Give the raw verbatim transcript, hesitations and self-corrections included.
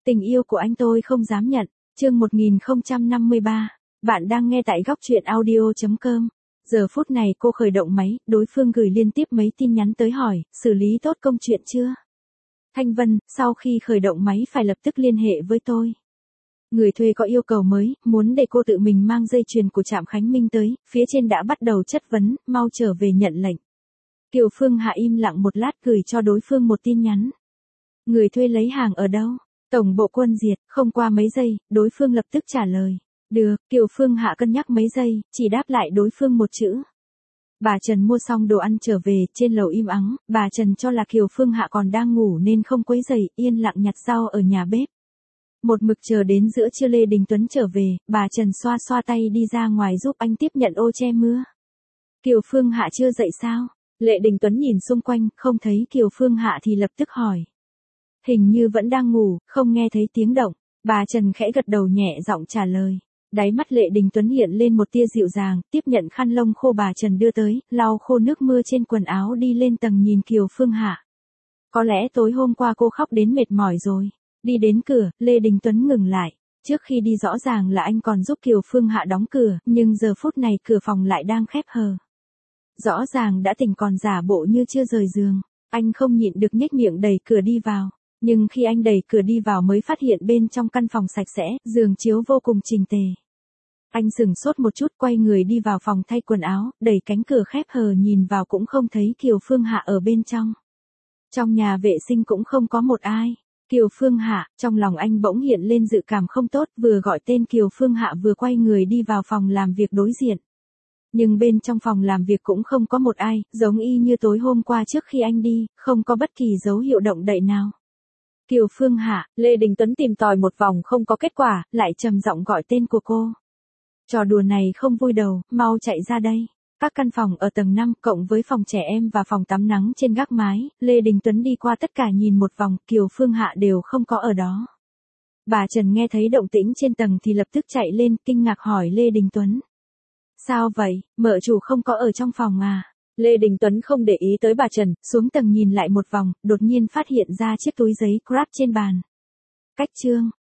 Tình yêu của anh tôi không dám nhận. Chương một nghìn không trăm năm mươi ba. Bạn đang nghe tại góc truyện audio chấm com. Giờ phút này cô khởi động máy, đối phương gửi liên tiếp mấy tin nhắn tới hỏi, xử lý tốt công chuyện chưa? Thanh Vân, sau khi khởi động máy phải lập tức liên hệ với tôi. Người thuê có yêu cầu mới, muốn để cô tự mình mang dây chuyền của Trạm Khánh Minh tới, phía trên đã bắt đầu chất vấn, mau trở về nhận lệnh. Kiều Phương Hạ im lặng một lát gửi cho đối phương một tin nhắn. Người thuê lấy hàng ở đâu? Tổng bộ Quân Diệt. Không qua mấy giây, đối phương lập tức trả lời. Được, Kiều Phương Hạ cân nhắc mấy giây, chỉ đáp lại đối phương một chữ. Bà Trần mua xong đồ ăn trở về, trên lầu im ắng, bà Trần cho là Kiều Phương Hạ còn đang ngủ nên không quấy rầy, yên lặng nhặt rau ở nhà bếp. Một mực chờ đến giữa trưa Lê Đình Tuấn trở về, bà Trần xoa xoa tay đi ra ngoài giúp anh tiếp nhận ô che mưa. Kiều Phương Hạ chưa dậy sao? Lê Đình Tuấn nhìn xung quanh, không thấy Kiều Phương Hạ thì lập tức hỏi. Hình như vẫn đang ngủ, không nghe thấy tiếng động. Bà Trần khẽ gật đầu nhẹ giọng trả lời. Đáy mắt Lệ Đình Tuấn hiện lên một tia dịu dàng, tiếp nhận khăn lông khô bà Trần đưa tới, lau khô nước mưa trên quần áo đi lên tầng nhìn Kiều Phương Hạ. Có lẽ tối hôm qua cô khóc đến mệt mỏi rồi. Đi đến cửa, Lê Đình Tuấn ngừng lại. Trước khi đi rõ ràng là anh còn giúp Kiều Phương Hạ đóng cửa, nhưng giờ phút này cửa phòng lại đang khép hờ. Rõ ràng đã tỉnh còn giả bộ như chưa rời giường. Anh không nhịn được nhếch miệng đẩy cửa đi vào. Nhưng khi anh đẩy cửa đi vào mới phát hiện bên trong căn phòng sạch sẽ, giường chiếu vô cùng chỉnh tề. Anh sửng sốt một chút quay người đi vào phòng thay quần áo, đẩy cánh cửa khép hờ nhìn vào cũng không thấy Kiều Phương Hạ ở bên trong. Trong nhà vệ sinh cũng không có một ai. Kiều Phương Hạ, trong lòng anh bỗng hiện lên dự cảm không tốt, vừa gọi tên Kiều Phương Hạ vừa quay người đi vào phòng làm việc đối diện. Nhưng bên trong phòng làm việc cũng không có một ai, giống y như tối hôm qua trước khi anh đi, không có bất kỳ dấu hiệu động đậy nào. Kiều Phương Hạ, Lê Đình Tuấn tìm tòi một vòng không có kết quả, lại trầm giọng gọi tên của cô. Trò đùa này không vui đầu, mau chạy ra đây. Các căn phòng ở tầng năm cộng với phòng trẻ em và phòng tắm nắng trên gác mái, Lê Đình Tuấn đi qua tất cả nhìn một vòng, Kiều Phương Hạ đều không có ở đó. Bà Trần nghe thấy động tĩnh trên tầng thì lập tức chạy lên, kinh ngạc hỏi Lê Đình Tuấn. Sao vậy, mợ chủ không có ở trong phòng à? Lê Đình Tuấn không để ý tới bà Trần, xuống tầng nhìn lại một vòng, đột nhiên phát hiện ra chiếc túi giấy Grab trên bàn. Cách chương,